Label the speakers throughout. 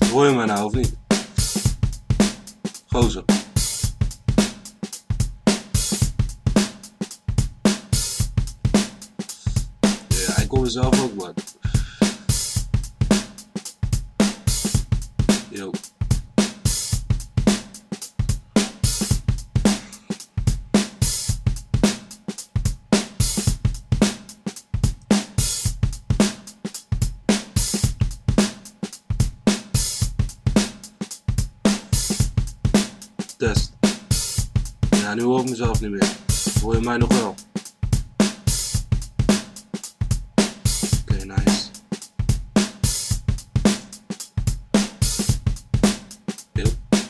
Speaker 1: Hoor je mij nou of niet? Gozer. Ja, ik hoor mezelf ook, man. Yo. Test. Ja, nu hoor ik mezelf niet meer. Hoor je mij nog wel? Oké, nice. Yo.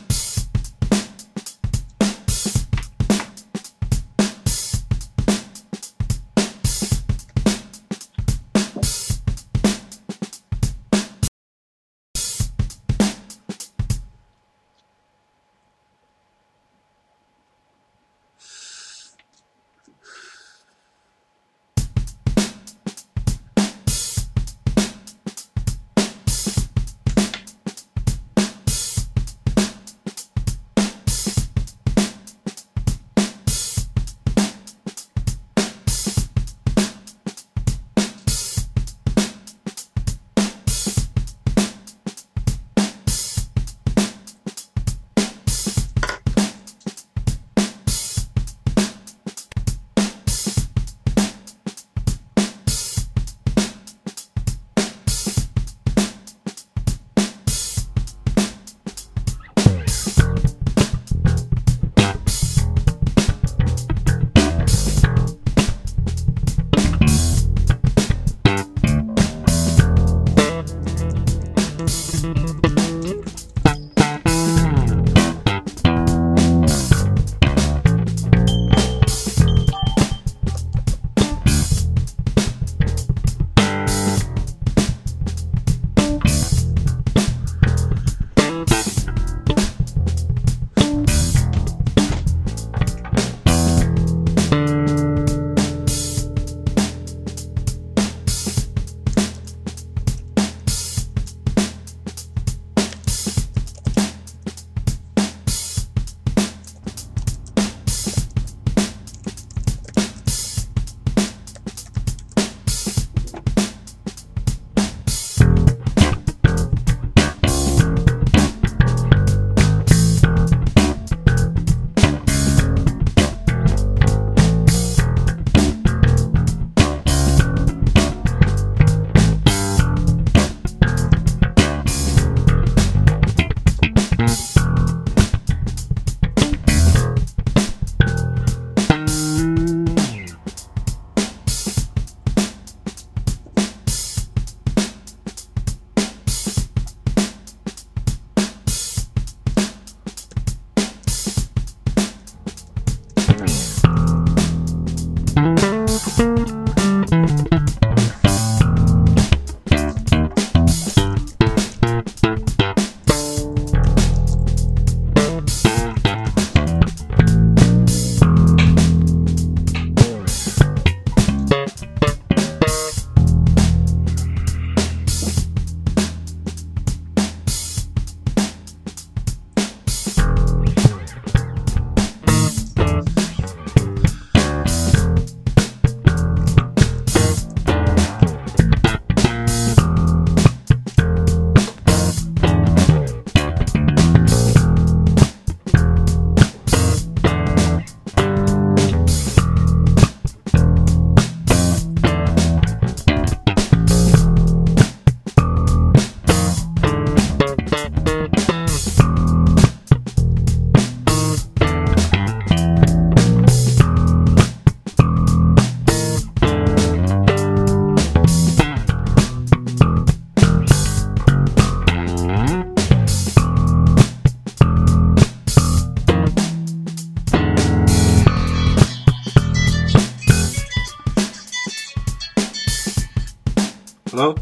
Speaker 1: Hallo?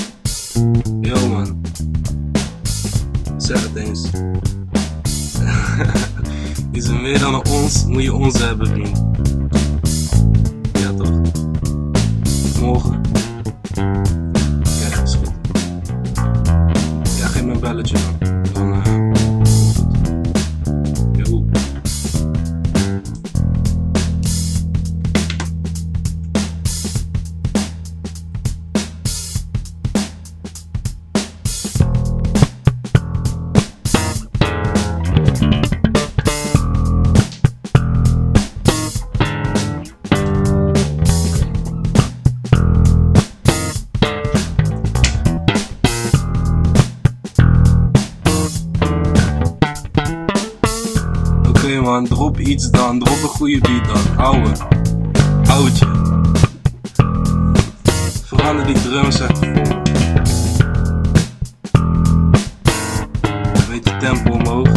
Speaker 1: Yo man. Zeg het eens. Is er meer dan een ons, moet je ons hebben, vriend. Ja toch? Morgen. Ja, dat is goed. Ja, geef me bellen. belletje dan yo. Oké man, drop iets dan, drop een goede beat dan, oudje. Verander die drums even vol. Weet je, tempo omhoog.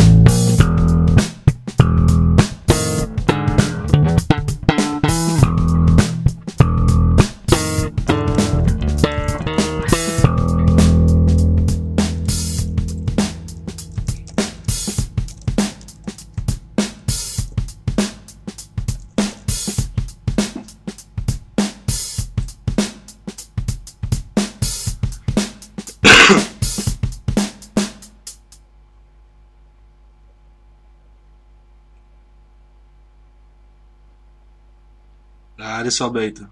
Speaker 1: Ja, dit is wel beter.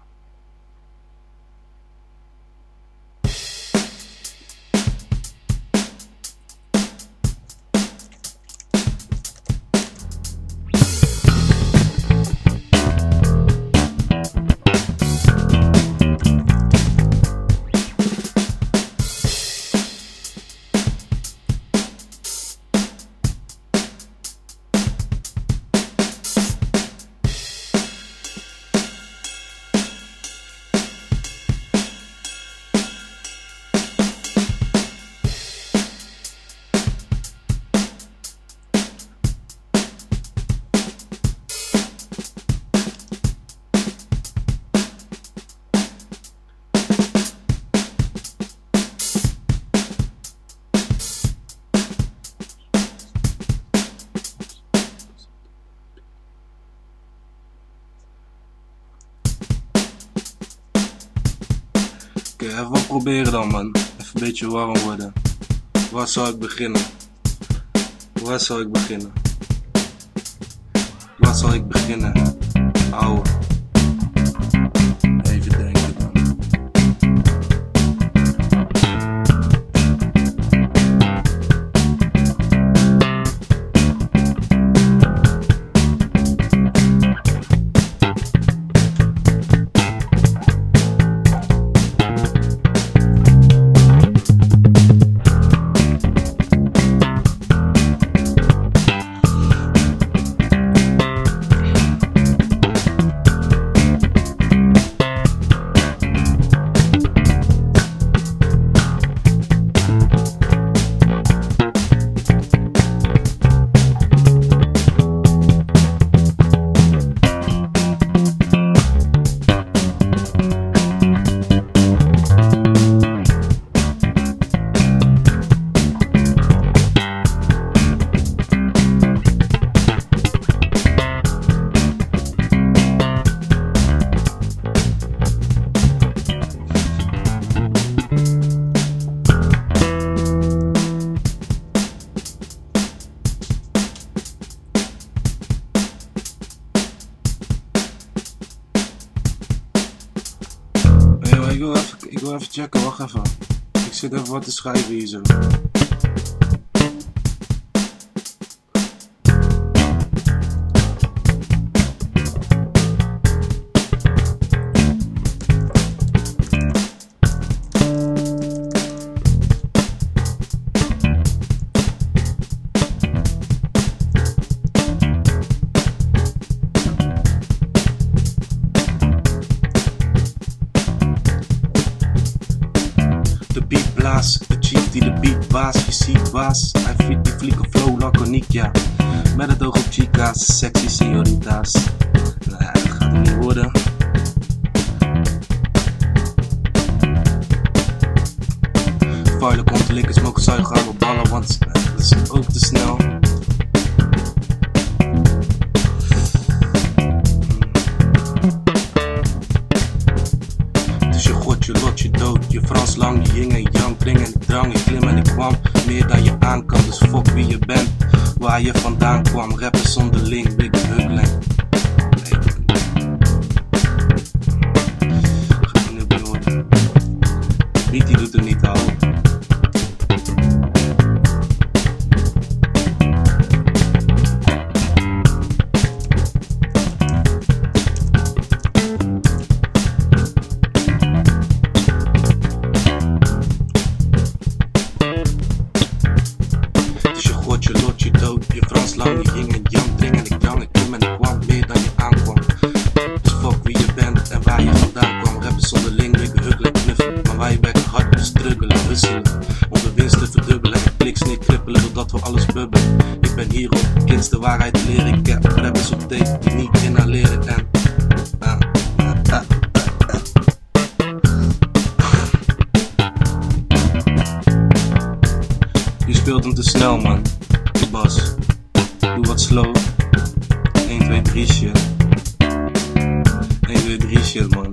Speaker 1: Oké, even wat proberen dan man. Even een beetje warm worden. Waar zal ik beginnen? Ouwe. Even denken dan. Ik wil even checken, wacht even. Ik zit even wat te schrijven hier zo. De beat blaas, de chief die de beat baas, je ziet baas. Hij vliegt die flieke flow laconiek, ja. Met het oog op chica's, sexy señorita's. Nee, dat gaat hem niet worden. Vuile kontelikkers mogen zuigen aan mijn ballen, want dat is ook te snel. Dus je god, je lot, je dood, je Frans lang, je yin en yang, dring en ik drang, ik klim en ik kwam, meer dan je aan. dus fuck wie je bent. Waar je vandaan kwam, rappen zonder link, big hugling. Ga je nu horen. Beat die doet er niet al. Je lot, je dood, je Frans lang, je yin en yang, dring en ik drang, ik klim en ik kwam meer dan je aankwam. Dus fuck wie je bent en waar je vandaan kwam. Rappen zonder link, wikken, hukkelen, knuffelen. Maar wij werken hard op struggelen, husselen. Om de winst te verdubbelen en kliks niet krippelen doordat we alles bubbelen. Ik ben hier om kids de waarheid te leren. Ik heb rappers op tape die niet inhaleren en... Je speelt hem te snel, man. Bas, doe wat slow. 1, 2, 3 shit. 1, 2, 3 shit, man.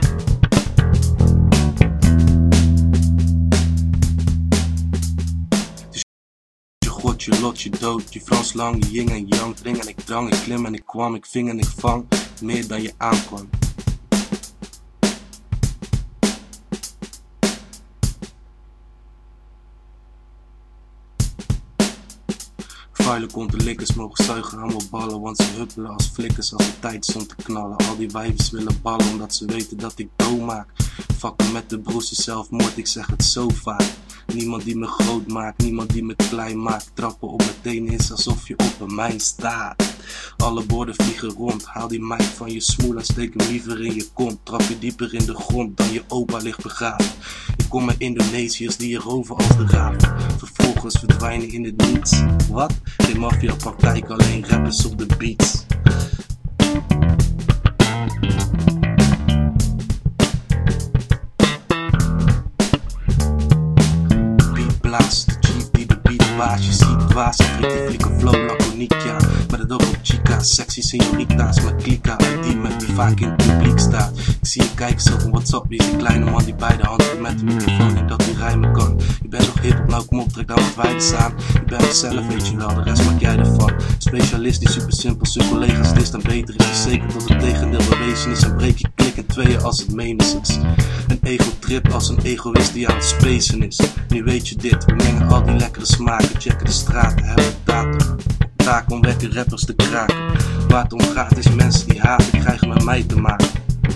Speaker 1: Je god, je lot, je dood. Je Frans lang, je yin en yang. Dring en ik drang, ik klim en ik kwam. Ik ving en ik vang. Meer dan je aankwam. Vuile konten likkers mogen zuigen aan mijn ballen, want ze huppelen als flikkers als de tijd stond te knallen. Al die wijvers willen ballen omdat ze weten dat ik dood maak. Fucken met de broers zelfmoord, ik zeg het zo vaak. Niemand die me groot maakt, niemand die me klein maakt. Trappen op mijn tenen is alsof je op een mijn staat. Alle borden vliegen rond, haal die meid van je smoel en steek hem liever in je kont. Trap je dieper in de grond dan je opa ligt begraven. Ik kom met Indonesiërs die je roven als de raven. Vervolgens verdwijnen in het niets. Wat? Geen maffia-praktijk, alleen rappers op de beats. Beatblaas, de chief die de beat baas. Je ziet dwaas, flieke flieke flow, laconiek, ja. Met het oog op chica's, sexy señorita's. Met klika uit die met wie vaak in het publiek staat. Ik zie je kijken zo van what's up, wie is die kleine man die bij de hand met de microfoon denkt dat hij rijmen kan. Je bent nog hip, nou kom op, trek dan wat wijdes aan. Je bent nog zelf, weet je wel, de rest maak jij ervan. Specialist die super simpel zijn collega's list en beter is. Je zeker tot het tegendeel bewezen is en breek je klik in tweeën als het menens is. Een ego-trip als een egoïst die aan het spacen is. Nu weet je dit, we mengen al die lekkere smaken. Checken de straten, hebben datum. Taak om lekker rappers te kraken. Waar het om gaat is mensen die haten krijgen met mij te maken.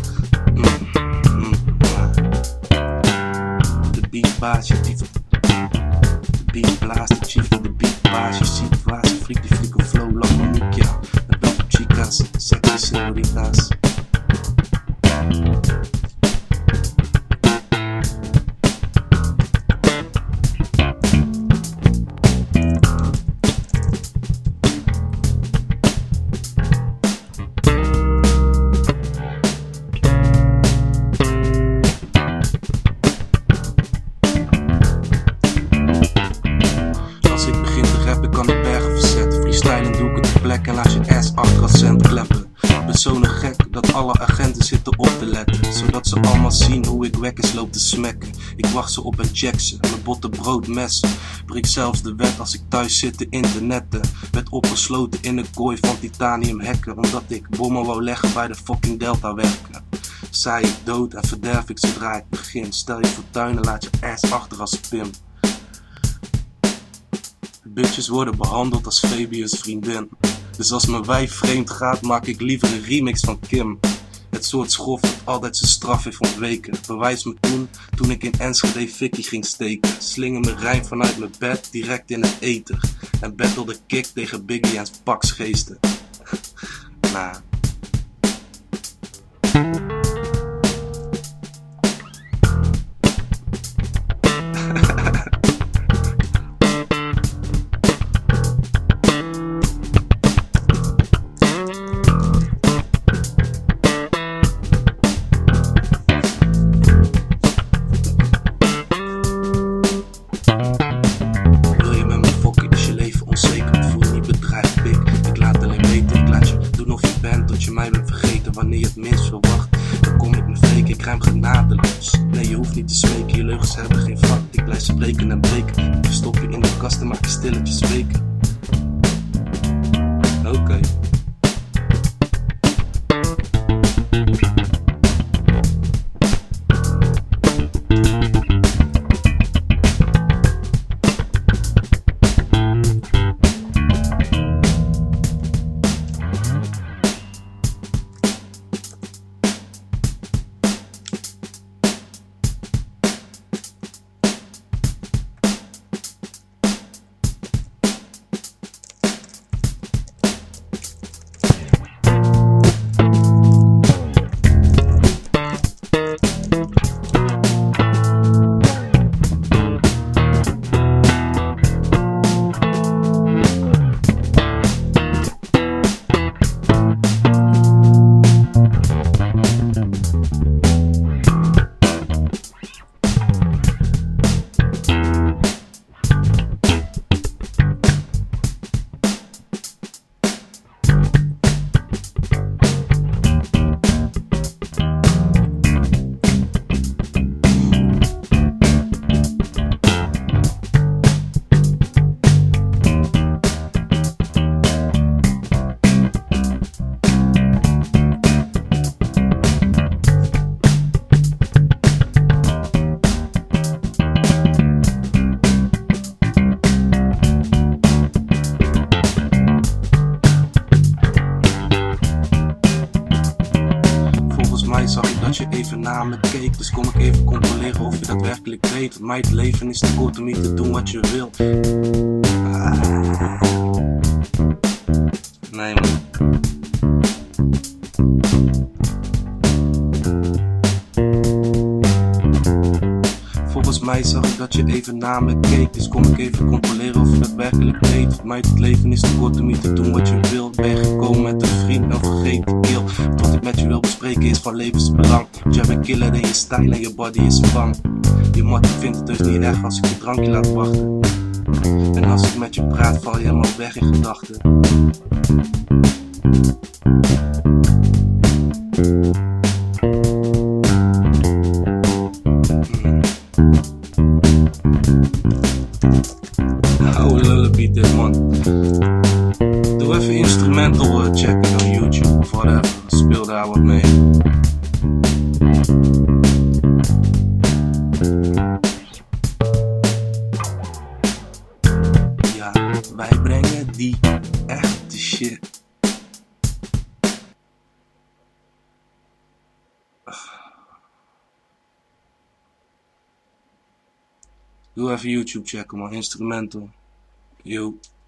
Speaker 1: De beatbaas, je dief. De beatblaas, de chief, de beatbaas. Je ziet waar ze fliek die flieke flow, laconiek, ja. Met welke chicas, sexy señorita's. En laat je ass achter als cent kleppen. Ik ben zo nog gek dat alle agenten zitten op te letten. Zodat ze allemaal zien hoe ik wekkers loop te smekken. Ik wacht ze op en check ze, mijn botte broodmessen. Breek zelfs de wet als ik thuis zit te internetten. Werd opgesloten in een kooi van titanium hekken. Omdat ik bommen wou leggen bij de fucking Delta werken. Saai ik dood en verderf ik zodra ik begin. Stel je fortuin en laat je ass achter als Pim. Bitches worden behandeld als Fabius vriendin. Dus als mijn wijf vreemd gaat, maak ik liever een remix van Kim. Het soort schof dat altijd zijn straf heeft ontweken. Bewijs me toen ik in Enschede fikkie ging steken. Slingen mijn rijm vanuit mijn bed, direct in het ether. En battle de kick tegen Biggie en Paksgeesten. Nah. en breken. Ik verstop je in de kast en maak je stilletjes spreken. Oké. Zag ik dat je even naar me keek, dus kom ik even controleren of je dat werkelijk weet. Want mij het leven is te kort om niet te doen wat je wil. Nee man. Volgens mij zag ik dat je even naar me keek, dus kom ik even controleren of je dat werkelijk weet. Want mij het leven is te kort om niet te doen wat je wil. Ben je gekomen met een vriend, dan vergeet de keel. Wat ik met je wil bespreken is van levensbelang. Want jij bent killer in je stijl en je body is bang. Je mattie vindt het dus niet erg als ik je drankje laat wachten. En als ik met je praat val je helemaal weg in gedachten. Oude lullaby dit man. Doe even instrumental checken op YouTube of whatever. Speel daar wat mee. Ja, wij brengen die echte shit. Doe even YouTube checken man, instrumental. Yo.